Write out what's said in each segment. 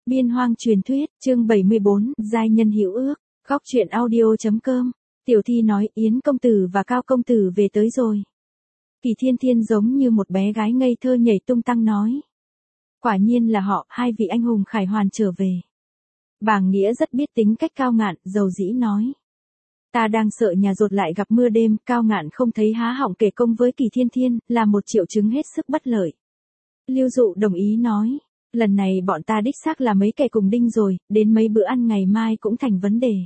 Biên Hoang truyền thuyết, chương 74, giai nhân hữu ước, góc truyện audio.com. Tiểu Thi nói, Yến công tử và Cao công tử về tới rồi. Kỳ Thiên Thiên giống như một bé gái ngây thơ nhảy tung tăng nói. Quả nhiên là họ, hai vị anh hùng khải hoàn trở về. Bàng Nghĩa rất biết tính cách Cao Ngạn, dầu dĩ nói. Ta đang sợ nhà rột lại gặp mưa đêm, Cao Ngạn không thấy há họng kể công với Kỳ Thiên Thiên, là một triệu chứng hết sức bất lợi. Lưu Dụ đồng ý nói. Lần này bọn ta đích xác là mấy kẻ cùng đinh rồi, đến mấy bữa ăn ngày mai cũng thành vấn đề.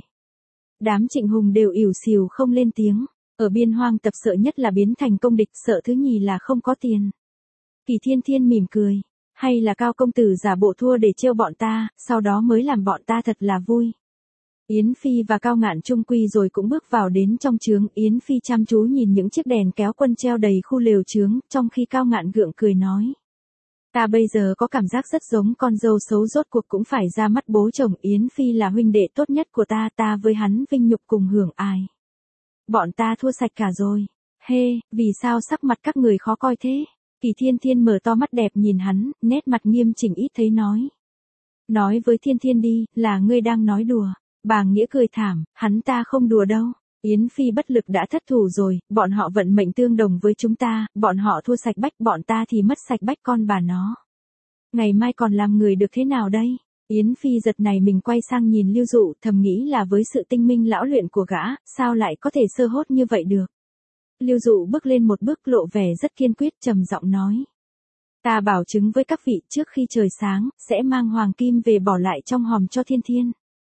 Đám Trịnh Hùng đều ỉu xìu không lên tiếng. Ở Biên Hoang tập sợ nhất là biến thành công địch, sợ thứ nhì là không có tiền. Kỳ Thiên Thiên mỉm cười. Hay là Cao công tử giả bộ thua để trêu bọn ta, sau đó mới làm bọn ta thật là vui. Yến Phi và Cao Ngạn chung quy rồi cũng bước vào đến trong trướng. Yến Phi chăm chú nhìn những chiếc đèn kéo quân treo đầy khu lều trướng, trong khi Cao Ngạn gượng cười nói. Ta bây giờ có cảm giác rất giống con dâu xấu, rốt cuộc cũng phải ra mắt bố chồng. Yến Phi là huynh đệ tốt nhất của ta, ta với hắn vinh nhục cùng hưởng ai. Bọn ta thua sạch cả rồi. Hê, vì sao sắc mặt các người khó coi thế? Kỳ Thiên Thiên mở to mắt đẹp nhìn hắn, nét mặt nghiêm chỉnh ít thấy nói. Nói với Thiên Thiên đi, là ngươi đang nói đùa. Bàng Nghĩa cười thảm, hắn ta không đùa đâu. Yến Phi bất lực đã thất thủ rồi, bọn họ vận mệnh tương đồng với chúng ta, bọn họ thua sạch bách, bọn ta thì mất sạch bách con bà nó. Ngày mai còn làm người được thế nào đây? Yến Phi giật này mình quay sang nhìn Lưu Dụ, thầm nghĩ là với sự tinh minh lão luyện của gã, sao lại có thể sơ hốt như vậy được? Lưu Dụ bước lên một bước, lộ vẻ rất kiên quyết, trầm giọng nói. Ta bảo chứng với các vị, trước khi trời sáng, sẽ mang hoàng kim về bỏ lại trong hòm cho Thiên Thiên.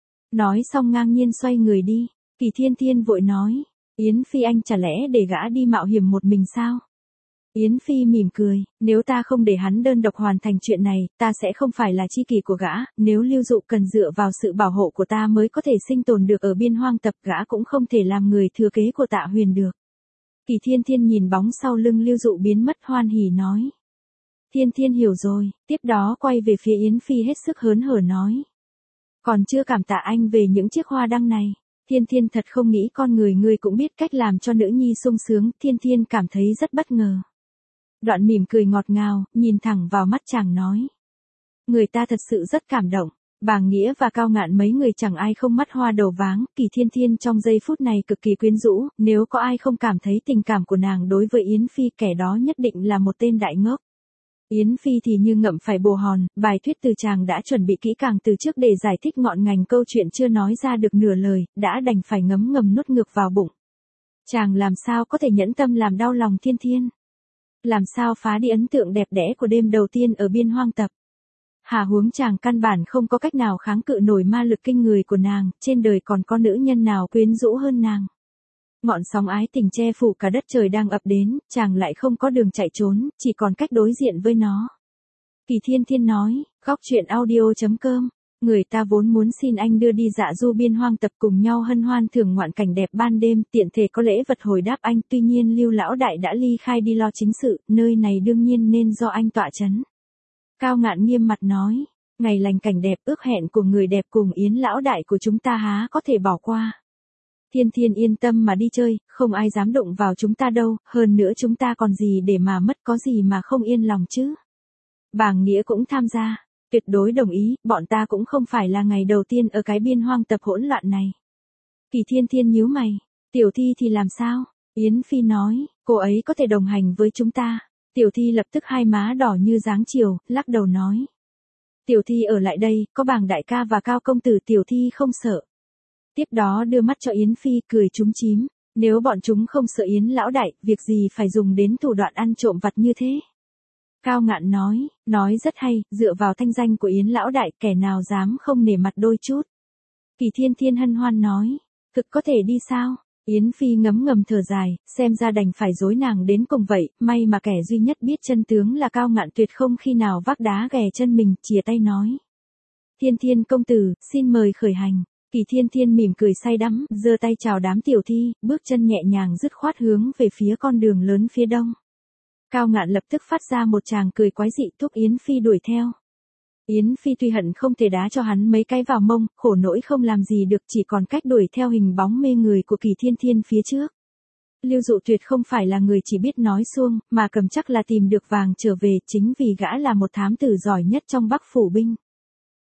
Nói xong ngang nhiên xoay người đi. Kỳ Thiên Thiên vội nói. Yến Phi, anh chả lẽ để gã đi mạo hiểm một mình sao? Yến Phi mỉm cười. Nếu ta không để hắn đơn độc hoàn thành chuyện này, ta sẽ không phải là tri kỷ của gã. Nếu Lưu Dụ cần dựa vào sự bảo hộ của ta mới có thể sinh tồn được ở Biên Hoang tập, gã cũng không thể làm người thừa kế của Tạ Huyền được. Kỳ Thiên Thiên nhìn bóng sau lưng Lưu Dụ biến mất, hoan hỉ nói. Thiên Thiên hiểu rồi. Tiếp đó quay về phía Yến Phi hết sức hớn hở nói. Còn chưa cảm tạ anh về những chiếc hoa đăng này. Thiên Thiên thật không nghĩ con người ngươi cũng biết cách làm cho nữ nhi sung sướng. Thiên Thiên cảm thấy rất bất ngờ. Đoạn mỉm cười ngọt ngào, nhìn thẳng vào mắt chàng nói. Người ta thật sự rất cảm động. Bàng Nghĩa và Cao Ngạn mấy người chẳng ai không mắt hoa đầu váng. Kỳ Thiên Thiên trong giây phút này cực kỳ quyến rũ. Nếu có ai không cảm thấy tình cảm của nàng đối với Yến Phi, kẻ đó nhất định là một tên đại ngốc. Yến Phi thì như ngậm phải bồ hòn, bài thuyết từ chàng đã chuẩn bị kỹ càng từ trước để giải thích ngọn ngành câu chuyện chưa nói ra được nửa lời, đã đành phải ngấm ngầm nuốt ngược vào bụng. Chàng làm sao có thể nhẫn tâm làm đau lòng Thiên Thiên? Làm sao phá đi ấn tượng đẹp đẽ của đêm đầu tiên ở Biên Hoang tập? Hà huống chàng căn bản không có cách nào kháng cự nổi ma lực kinh người của nàng, trên đời còn có nữ nhân nào quyến rũ hơn nàng. Ngọn sóng ái tình che phủ cả đất trời đang ập đến, chàng lại không có đường chạy trốn, chỉ còn cách đối diện với nó. Kỳ Thiên Thiên nói, góc truyện audio.com, người ta vốn muốn xin anh đưa đi dạ du Biên Hoang tập cùng nhau hân hoan thưởng ngoạn cảnh đẹp ban đêm, tiện thể có lễ vật hồi đáp anh, tuy nhiên Lưu lão đại đã ly khai đi lo chính sự, nơi này đương nhiên nên do anh tọa chấn. Cao Ngạn nghiêm mặt nói, ngày lành cảnh đẹp, ước hẹn của người đẹp cùng Yến lão đại của chúng ta há có thể bỏ qua. Thiên Thiên yên tâm mà đi chơi, không ai dám đụng vào chúng ta đâu, hơn nữa chúng ta còn gì để mà mất, có gì mà không yên lòng chứ. Bàng Nghĩa cũng tham gia, tuyệt đối đồng ý, bọn ta cũng không phải là ngày đầu tiên ở cái Biên Hoang tập hỗn loạn này. Kỳ Thiên Thiên nhíu mày, Tiểu Thi thì làm sao? Yến Phi nói, cô ấy có thể đồng hành với chúng ta. Tiểu Thi lập tức hai má đỏ như dáng chiều, lắc đầu nói. Tiểu Thi ở lại đây, có Bàng đại ca và Cao công tử, Tiểu Thi không sợ. Tiếp đó đưa mắt cho Yến Phi, cười chúm chím. Nếu bọn chúng không sợ Yến lão đại, việc gì phải dùng đến thủ đoạn ăn trộm vặt như thế? Cao Ngạn nói rất hay, dựa vào thanh danh của Yến lão đại, kẻ nào dám không nể mặt đôi chút. Kỳ Thiên Thiên hân hoan nói, thực có thể đi sao? Yến Phi ngấm ngầm thở dài, xem ra đành phải dối nàng đến cùng vậy, may mà kẻ duy nhất biết chân tướng là Cao Ngạn tuyệt không khi nào vác đá ghè chân mình, chìa tay nói. Thiên Thiên công tử, xin mời khởi hành. Kỳ Thiên Thiên mỉm cười say đắm, giơ tay chào đám tiểu thi, bước chân nhẹ nhàng dứt khoát hướng về phía con đường lớn phía đông. Cao Ngạn lập tức phát ra một tràng cười quái dị, thúc Yến Phi đuổi theo. Yến Phi tuy hận không thể đá cho hắn mấy cái vào mông, khổ nỗi không làm gì được, chỉ còn cách đuổi theo hình bóng mê người của Kỳ Thiên Thiên phía trước. Lưu Dụ tuyệt không phải là người chỉ biết nói suông, mà cầm chắc là tìm được vàng trở về, chính vì gã là một thám tử giỏi nhất trong Bắc phủ binh.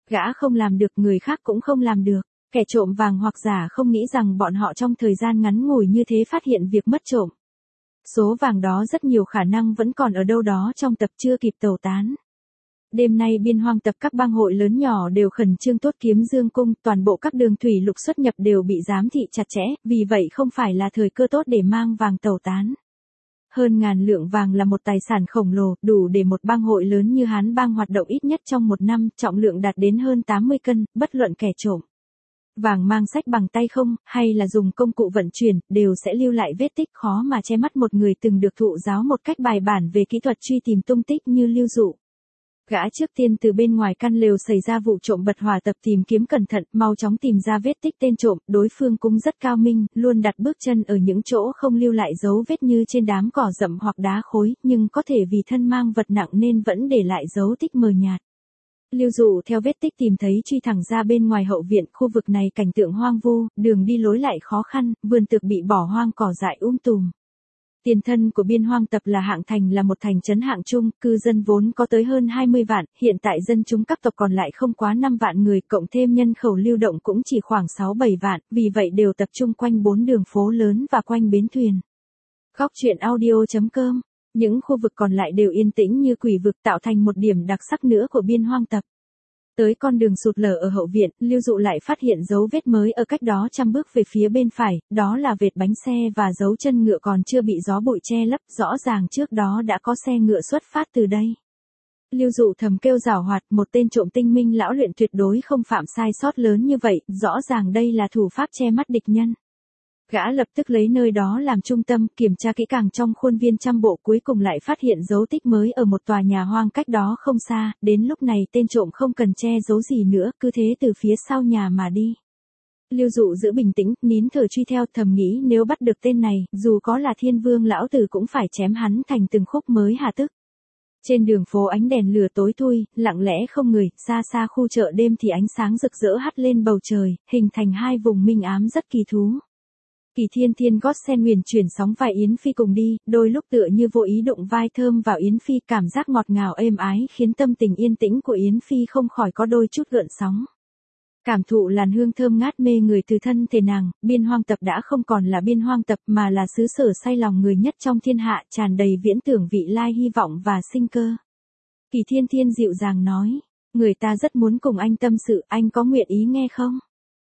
Gã không làm được, người khác cũng không làm được. Kẻ trộm vàng hoặc giả không nghĩ rằng bọn họ trong thời gian ngắn ngủi như thế phát hiện việc mất trộm. Số vàng đó rất nhiều khả năng vẫn còn ở đâu đó trong tập chưa kịp tẩu tán. Đêm nay Biên Hoang tập các bang hội lớn nhỏ đều khẩn trương tốt kiếm dương cung, toàn bộ các đường thủy lục xuất nhập đều bị giám thị chặt chẽ, vì vậy không phải là thời cơ tốt để mang vàng tẩu tán. Hơn ngàn lượng vàng là một tài sản khổng lồ, đủ để một bang hội lớn như Hán bang hoạt động ít nhất trong một năm, trọng lượng đạt đến hơn 80 cân, bất luận kẻ trộm vàng mang sách bằng tay không, hay là dùng công cụ vận chuyển, đều sẽ lưu lại vết tích khó mà che mắt một người từng được thụ giáo một cách bài bản về kỹ thuật truy tìm tung tích như Lưu Dụ. Gã trước tiên từ bên ngoài căn lều xảy ra vụ trộm bật hỏa tập tìm kiếm cẩn thận, mau chóng tìm ra vết tích tên trộm, đối phương cũng rất cao minh, luôn đặt bước chân ở những chỗ không lưu lại dấu vết như trên đám cỏ rậm hoặc đá khối, nhưng có thể vì thân mang vật nặng nên vẫn để lại dấu tích mờ nhạt. Lưu Dụ theo vết tích tìm thấy truy thẳng ra bên ngoài hậu viện, khu vực này cảnh tượng hoang vu, đường đi lối lại khó khăn, vườn tược bị bỏ hoang cỏ dại tùm. Tiền thân của Biên Hoang tập là Hạng Thành, là một thành trấn hạng trung, cư dân vốn có tới hơn 20 vạn, hiện tại dân chúng các tộc còn lại không quá 5 vạn người, cộng thêm nhân khẩu lưu động cũng chỉ khoảng 6-7 vạn, vì vậy đều tập trung quanh 4 đường phố lớn và quanh bến thuyền. Góc truyện audio.com. Những khu vực còn lại đều yên tĩnh như quỷ vực, tạo thành một điểm đặc sắc nữa của Biên Hoang tập. Tới con đường sụt lở ở hậu viện, Lưu Dụ lại phát hiện dấu vết mới ở cách đó 100 bước về phía bên phải, đó là vệt bánh xe và dấu chân ngựa còn chưa bị gió bụi che lấp, rõ ràng trước đó đã có xe ngựa xuất phát từ đây. Lưu Dụ thầm kêu giảo hoạt, một tên trộm tinh minh lão luyện tuyệt đối không phạm sai sót lớn như vậy, rõ ràng đây là thủ pháp che mắt địch nhân. Gã lập tức lấy nơi đó làm trung tâm, kiểm tra kỹ càng trong khuôn viên trăm bộ, cuối cùng lại phát hiện dấu tích mới ở một tòa nhà hoang cách đó không xa, đến lúc này tên trộm không cần che giấu gì nữa, cứ thế từ phía sau nhà mà đi. Lưu Dụ giữ bình tĩnh, nín thở truy theo, thầm nghĩ nếu bắt được tên này, dù có là Thiên Vương lão tử cũng phải chém hắn thành từng khúc mới hạ tức. Trên đường phố ánh đèn lửa tối thui, lặng lẽ không người, xa xa khu chợ đêm thì ánh sáng rực rỡ hắt lên bầu trời, hình thành hai vùng minh ám rất kỳ thú. Kỳ Thiên Thiên gót sen huyền chuyển sóng vai Yến Phi cùng đi, đôi lúc tựa như vô ý đụng vai thơm vào Yến Phi, cảm giác ngọt ngào êm ái khiến tâm tình yên tĩnh của Yến Phi không khỏi có đôi chút gợn sóng. Cảm thụ làn hương thơm ngát mê người từ thân thể nàng, Biên Hoang tập đã không còn là Biên Hoang tập mà là xứ sở say lòng người nhất trong thiên hạ, tràn đầy viễn tưởng vị lai hy vọng và sinh cơ. Kỳ Thiên Thiên dịu dàng nói, người ta rất muốn cùng anh tâm sự, anh có nguyện ý nghe không?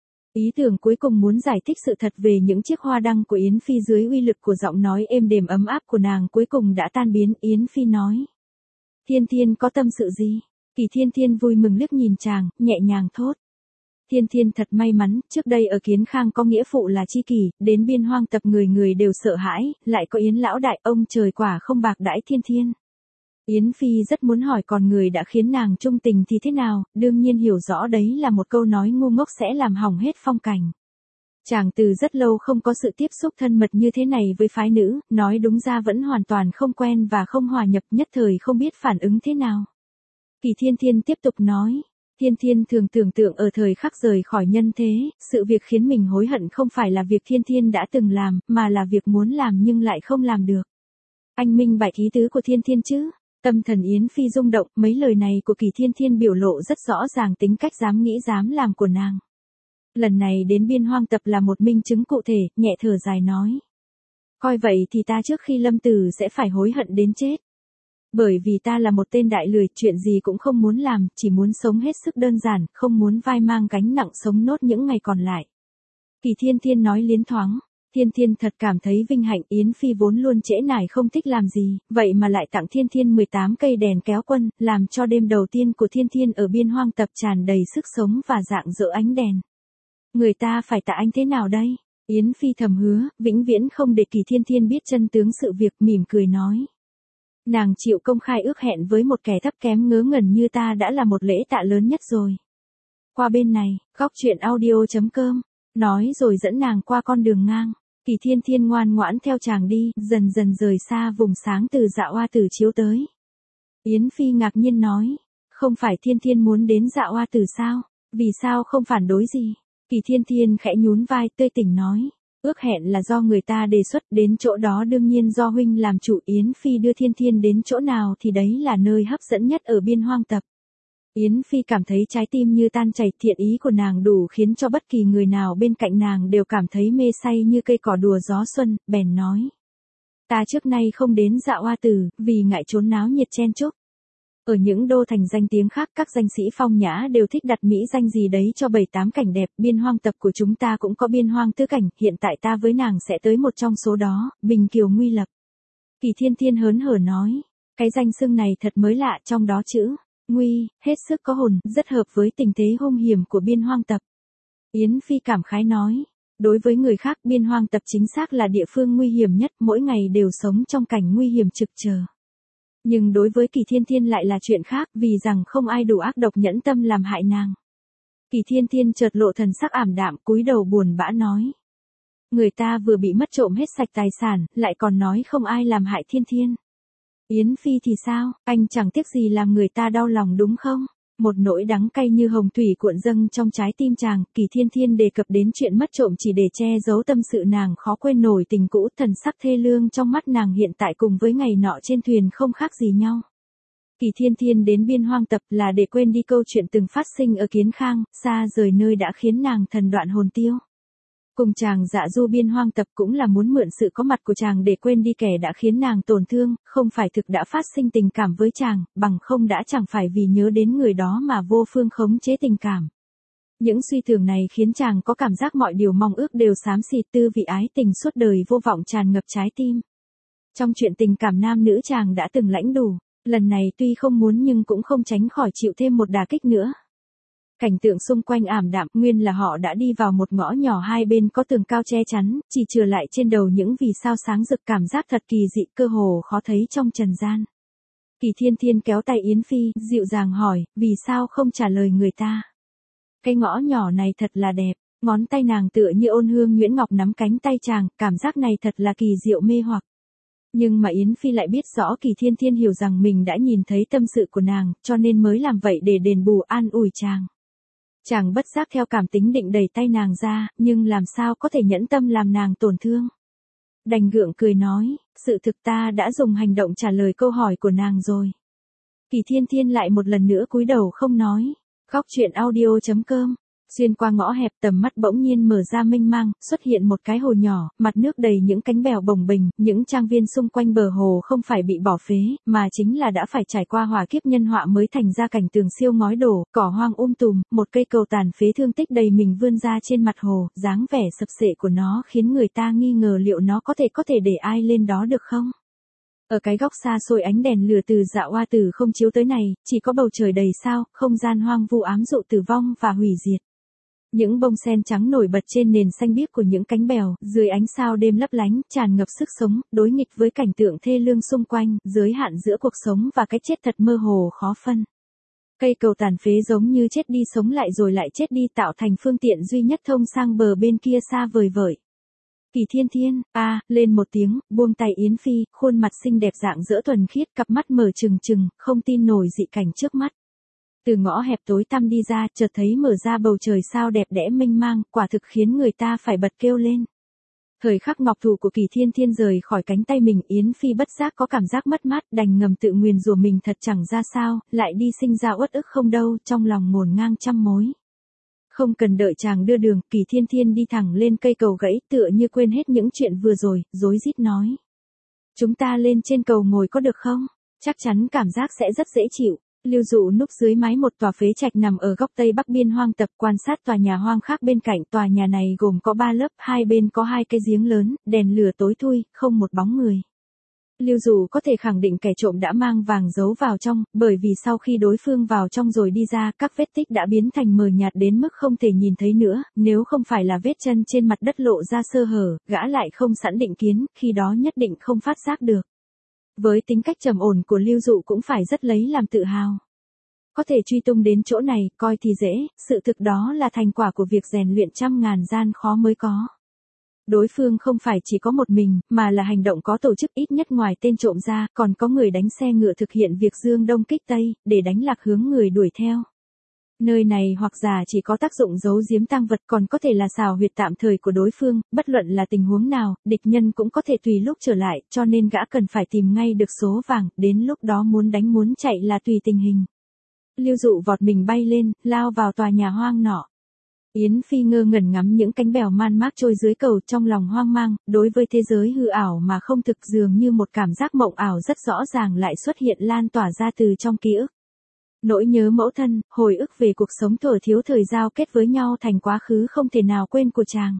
Ý tưởng cuối cùng muốn giải thích sự thật về những chiếc hoa đăng của Yến Phi dưới uy lực của giọng nói êm đềm ấm áp của nàng cuối cùng đã tan biến. Yến Phi nói, Thiên Thiên có tâm sự gì? Kỳ Thiên Thiên vui mừng liếc nhìn chàng, nhẹ nhàng thốt. Thiên Thiên thật may mắn, trước đây ở Kiến Khang có nghĩa phụ là tri kỷ, đến Biên Hoang tập người người đều sợ hãi, lại có Yến lão đại, ông trời quả không bạc đãi Thiên Thiên. Yến Phi rất muốn hỏi còn người đã khiến nàng trung tình thì thế nào, đương nhiên hiểu rõ đấy là một câu nói ngu ngốc sẽ làm hỏng hết phong cảnh. Chàng từ rất lâu không có sự tiếp xúc thân mật như thế này với phái nữ, nói đúng ra vẫn hoàn toàn không quen và không hòa nhập, nhất thời không biết phản ứng thế nào. Kỳ Thiên Thiên tiếp tục nói, Thiên Thiên thường tưởng tượng ở thời khắc rời khỏi nhân thế, sự việc khiến mình hối hận không phải là việc Thiên Thiên đã từng làm, mà là việc muốn làm nhưng lại không làm được. Anh minh bạch ý tứ của Thiên Thiên chứ? Tâm thần Yến Phi rung động, mấy lời này của Kỳ Thiên Thiên biểu lộ rất rõ ràng tính cách dám nghĩ dám làm của nàng. Lần này đến Biên Hoang tập là một minh chứng cụ thể, nhẹ thở dài nói. Coi vậy thì ta trước khi lâm tử sẽ phải hối hận đến chết. Bởi vì ta là một tên đại lười, chuyện gì cũng không muốn làm, chỉ muốn sống hết sức đơn giản, không muốn vai mang gánh nặng sống nốt những ngày còn lại. Kỳ Thiên Thiên nói liến thoáng. Thiên Thiên thật cảm thấy vinh hạnh, Yến Phi vốn luôn trễ nải không thích làm gì, vậy mà lại tặng Thiên Thiên 18 cây đèn kéo quân, làm cho đêm đầu tiên của Thiên Thiên ở Biên Hoang tập tràn đầy sức sống và rạng rỡ ánh đèn. Người ta phải tạ anh thế nào đây? Yến Phi thầm hứa, vĩnh viễn không để Kỳ Thiên Thiên biết chân tướng sự việc, mỉm cười nói. Nàng chịu công khai ước hẹn với một kẻ thấp kém ngớ ngẩn như ta đã là một lễ tạ lớn nhất rồi. Qua bên này, góc truyện audio.com, nói rồi dẫn nàng qua con đường ngang. Kỳ Thiên Thiên ngoan ngoãn theo chàng đi, dần dần rời xa vùng sáng từ Dạ Oa Tử chiếu tới. Yến Phi ngạc nhiên nói, không phải Thiên Thiên muốn đến Dạ Oa Tử sao? Vì sao không phản đối gì? Kỳ Thiên Thiên khẽ nhún vai tươi tỉnh nói, ước hẹn là do người ta đề xuất, đến chỗ đó đương nhiên do huynh làm chủ. Yến Phi đưa Thiên Thiên đến chỗ nào thì đấy là nơi hấp dẫn nhất ở Biên Hoang tập. Yến Phi cảm thấy trái tim như tan chảy, thiện ý của nàng đủ khiến cho bất kỳ người nào bên cạnh nàng đều cảm thấy mê say như cây cỏ đùa gió xuân, bèn nói. Ta trước nay không đến Dạ Oa Tử, vì ngại trốn náo nhiệt chen chúc. Ở những đô thành danh tiếng khác các danh sĩ phong nhã đều thích đặt mỹ danh gì đấy cho 7-8 cảnh đẹp, biên hoang tập của chúng ta cũng có biên hoang tứ cảnh, hiện tại ta với nàng sẽ tới một trong số đó, Bình Kiều Nguy Lập. Kỳ Thiên Thiên hớn hở nói, cái danh xưng này thật mới lạ, trong đó chữ Nguy, hết sức có hồn, rất hợp với tình thế hung hiểm của biên hoang tập. Yến Phi cảm khái nói, đối với người khác biên hoang tập chính xác là địa phương nguy hiểm nhất, mỗi ngày đều sống trong cảnh nguy hiểm trực chờ. Nhưng đối với Kỳ Thiên Thiên lại là chuyện khác, vì rằng không ai đủ ác độc nhẫn tâm làm hại nàng. Kỳ Thiên Thiên chợt lộ thần sắc ảm đạm, cúi đầu buồn bã nói. Người ta vừa bị mất trộm hết sạch tài sản, lại còn nói không ai làm hại Thiên Thiên. Yến Phi thì sao, anh chẳng tiếc gì làm người ta đau lòng đúng không? Một nỗi đắng cay như hồng thủy cuộn dâng trong trái tim chàng, Kỳ Thiên Thiên đề cập đến chuyện mất trộm chỉ để che giấu tâm sự nàng khó quên nổi tình cũ, thần sắc thê lương trong mắt nàng hiện tại cùng với ngày nọ trên thuyền không khác gì nhau. Kỳ Thiên Thiên đến biên hoang tập là để quên đi câu chuyện từng phát sinh ở Kiến Khang, xa rời nơi đã khiến nàng thần đoạn hồn tiêu. Cùng chàng dạ du biên hoang tập cũng là muốn mượn sự có mặt của chàng để quên đi kẻ đã khiến nàng tổn thương, không phải thực đã phát sinh tình cảm với chàng, bằng không đã chẳng phải vì nhớ đến người đó mà vô phương khống chế tình cảm. Những suy tưởng này khiến chàng có cảm giác mọi điều mong ước đều xám xịt, tư vị ái tình suốt đời vô vọng tràn ngập trái tim. Trong chuyện tình cảm nam nữ chàng đã từng lãnh đủ, lần này tuy không muốn nhưng cũng không tránh khỏi chịu thêm một đả kích nữa. Cảnh tượng xung quanh ảm đạm, nguyên là họ đã đi vào một ngõ nhỏ hai bên có tường cao che chắn, chỉ chừa lại trên đầu những vì sao sáng rực, cảm giác thật kỳ dị, cơ hồ khó thấy trong trần gian. Kỳ Thiên Thiên kéo tay Yến Phi, dịu dàng hỏi, vì sao không trả lời người ta? Cái ngõ nhỏ này thật là đẹp, ngón tay nàng tựa như ôn hương nhuyễn ngọc nắm cánh tay chàng, cảm giác này thật là kỳ diệu mê hoặc. Nhưng mà Yến Phi lại biết rõ Kỳ Thiên Thiên hiểu rằng mình đã nhìn thấy tâm sự của nàng, cho nên mới làm vậy để đền bù an ủi chàng. Chàng bất giác theo cảm tính định đẩy tay nàng ra, nhưng làm sao có thể nhẫn tâm làm nàng tổn thương. Đành gượng cười nói, sự thực ta đã dùng hành động trả lời câu hỏi của nàng rồi. Kỳ Thiên Thiên lại một lần nữa cúi đầu không nói. Góc truyện audio.com. Xuyên qua ngõ hẹp, tầm mắt bỗng nhiên mở ra mênh mang, xuất hiện một cái hồ nhỏ, mặt nước đầy những cánh bèo bồng bềnh, những trang viên xung quanh bờ hồ không phải bị bỏ phế, mà chính là đã phải trải qua hỏa kiếp nhân họa mới thành ra cảnh tường siêu ngói đổ, cỏ hoang tùm, một cây cầu tàn phế thương tích đầy mình vươn ra trên mặt hồ, dáng vẻ sập sệ của nó khiến người ta nghi ngờ liệu nó có thể để ai lên đó được không? Ở cái góc xa xôi ánh đèn lửa từ Dạ Oa Tử không chiếu tới này, chỉ có bầu trời đầy sao, không gian hoang vu ám dụ tử vong và hủy diệt. Những bông sen trắng nổi bật trên nền xanh biếc của những cánh bèo, dưới ánh sao đêm lấp lánh, tràn ngập sức sống, đối nghịch với cảnh tượng thê lương xung quanh, giới hạn giữa cuộc sống và cái chết thật mơ hồ khó phân. Cây cầu tàn phế giống như chết đi sống lại rồi lại chết đi, tạo thành phương tiện duy nhất thông sang bờ bên kia xa vời vợi. Kỳ Thiên Thiên, lên một tiếng, buông tay Yến Phi, khuôn mặt xinh đẹp dạng dỡ thuần khiết, cặp mắt mở trừng trừng, không tin nổi dị cảnh trước mắt. Từ ngõ hẹp tối tăm đi ra, chợt thấy mở ra bầu trời sao đẹp đẽ mênh mang, quả thực khiến người ta phải bật kêu lên. Thời khắc ngọc thủ của Kỳ Thiên Thiên rời khỏi cánh tay mình, Yến Phi bất giác có cảm giác mất mát, đành ngầm tự nguyền rủa mình thật chẳng ra sao, lại đi sinh ra uất ức không đâu, trong lòng ngổn ngang trăm mối. Không cần đợi chàng đưa đường, Kỳ Thiên Thiên đi thẳng lên cây cầu gãy, tựa như quên hết những chuyện vừa rồi, rối rít nói. Chúng ta lên trên cầu ngồi có được không? Chắc chắn cảm giác sẽ rất dễ chịu. Lưu Dụ núp dưới mái một tòa phế trạch nằm ở góc tây bắc biên hoang tập, quan sát tòa nhà hoang khác bên cạnh. Tòa nhà này gồm có 3 lớp, hai bên có 2 cái giếng lớn, đèn lửa tối thui, không một bóng người. Lưu Dụ có thể khẳng định kẻ trộm đã mang vàng giấu vào trong, bởi vì sau khi đối phương vào trong rồi đi ra, các vết tích đã biến thành mờ nhạt đến mức không thể nhìn thấy nữa, nếu không phải là vết chân trên mặt đất lộ ra sơ hở, gã lại không sẵn định kiến, khi đó nhất định không phát giác được. Với tính cách trầm ổn của Lưu Dụ cũng phải rất lấy làm tự hào. Có thể truy tung đến chỗ này, coi thì dễ, sự thực đó là thành quả của việc rèn luyện trăm ngàn gian khó mới có. Đối phương không phải chỉ có một mình, mà là hành động có tổ chức, ít nhất ngoài tên trộm ra, còn có người đánh xe ngựa thực hiện việc dương đông kích tây, để đánh lạc hướng người đuổi theo. Nơi này hoặc giả chỉ có tác dụng giấu giếm tang vật, còn có thể là xào huyệt tạm thời của đối phương, bất luận là tình huống nào, địch nhân cũng có thể tùy lúc trở lại, cho nên gã cần phải tìm ngay được số vàng, đến lúc đó muốn đánh muốn chạy là tùy tình hình. Lưu Dụ vọt mình bay lên, lao vào tòa nhà hoang nọ. Yến Phi ngơ ngẩn ngắm những cánh bèo man mác trôi dưới cầu trong lòng hoang mang, đối với thế giới hư ảo mà không thực dường như một cảm giác mộng ảo rất rõ ràng lại xuất hiện lan tỏa ra từ trong ký ức. Nỗi nhớ mẫu thân, hồi ức về cuộc sống thuở thiếu thời giao kết với nhau thành quá khứ không thể nào quên của chàng.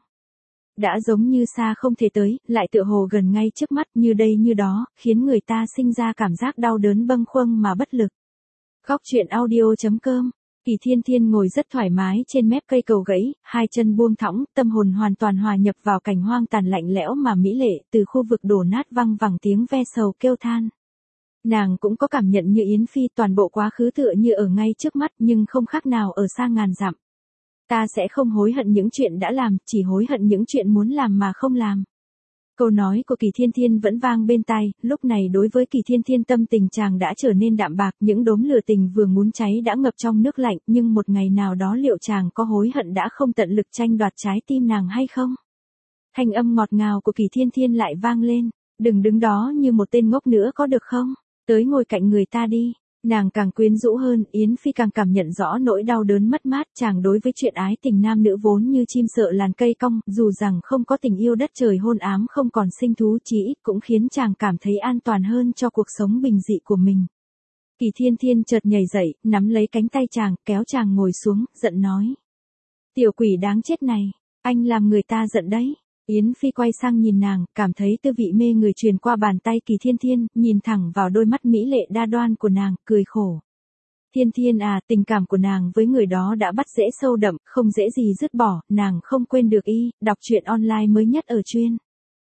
Đã giống như xa không thể tới, lại tựa hồ gần ngay trước mắt như đây như đó, khiến người ta sinh ra cảm giác đau đớn bâng khuâng mà bất lực. Góc truyện audio.com. Kỳ Thiên Thiên ngồi rất thoải mái trên mép cây cầu gãy, hai chân buông thõng, tâm hồn hoàn toàn hòa nhập vào cảnh hoang tàn lạnh lẽo mà mỹ lệ, từ khu vực đổ nát văng vẳng tiếng ve sầu kêu than. Nàng cũng có cảm nhận như Yến Phi, toàn bộ quá khứ tựa như ở ngay trước mắt nhưng không khác nào ở xa ngàn dặm. Ta sẽ không hối hận những chuyện đã làm, chỉ hối hận những chuyện muốn làm mà không làm. Câu nói của Kỳ Thiên Thiên vẫn vang bên tai, lúc này đối với Kỳ Thiên Thiên tâm tình chàng đã trở nên đạm bạc, những đốm lửa tình vừa muốn cháy đã ngập trong nước lạnh, nhưng một ngày nào đó liệu chàng có hối hận đã không tận lực tranh đoạt trái tim nàng hay không? Thanh âm ngọt ngào của Kỳ Thiên Thiên lại vang lên, đừng đứng đó như một tên ngốc nữa có được không? Tới ngồi cạnh người ta đi. Nàng càng quyến rũ hơn, Yến Phi càng cảm nhận rõ nỗi đau đớn mất mát chàng đối với chuyện ái tình nam nữ vốn như chim sợ làn cây cong, dù rằng không có tình yêu đất trời hôn ám không còn sinh thú chí ít cũng khiến chàng cảm thấy an toàn hơn cho cuộc sống bình dị của mình. Kỳ Thiên Thiên chợt nhảy dậy, nắm lấy cánh tay chàng, kéo chàng ngồi xuống, giận nói. Tiểu quỷ đáng chết này, anh làm người ta giận đấy. Yến Phi quay sang nhìn nàng, cảm thấy tư vị mê người truyền qua bàn tay Kỳ Thiên Thiên, nhìn thẳng vào đôi mắt mỹ lệ đa đoan của nàng, cười khổ. Thiên Thiên à, tình cảm của nàng với người đó đã bắt rễ sâu đậm, không dễ gì dứt bỏ, nàng không quên được y, đọc truyện online mới nhất ở chuyên.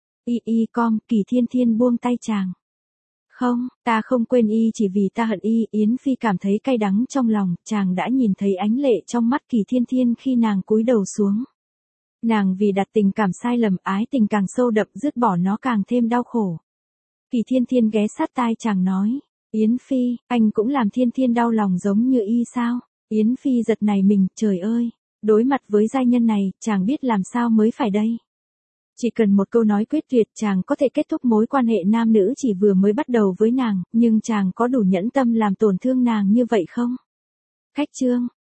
Y.com, Kỳ Thiên Thiên buông tay chàng. Không, ta không quên y chỉ vì ta hận y, Yến Phi cảm thấy cay đắng trong lòng, chàng đã nhìn thấy ánh lệ trong mắt Kỳ Thiên Thiên khi nàng cúi đầu xuống. Nàng vì đặt tình cảm sai lầm, ái tình càng sâu đậm, dứt bỏ nó càng thêm đau khổ. Kỳ Thiên Thiên ghé sát tai chàng nói, Yến Phi, anh cũng làm Thiên Thiên đau lòng giống như y sao? Yến Phi giật nảy mình, trời ơi, đối mặt với giai nhân này, chàng biết làm sao mới phải đây. Chỉ cần một câu nói quyết tuyệt chàng có thể kết thúc mối quan hệ nam nữ chỉ vừa mới bắt đầu với nàng, nhưng chàng có đủ nhẫn tâm làm tổn thương nàng như vậy không? Khách chương.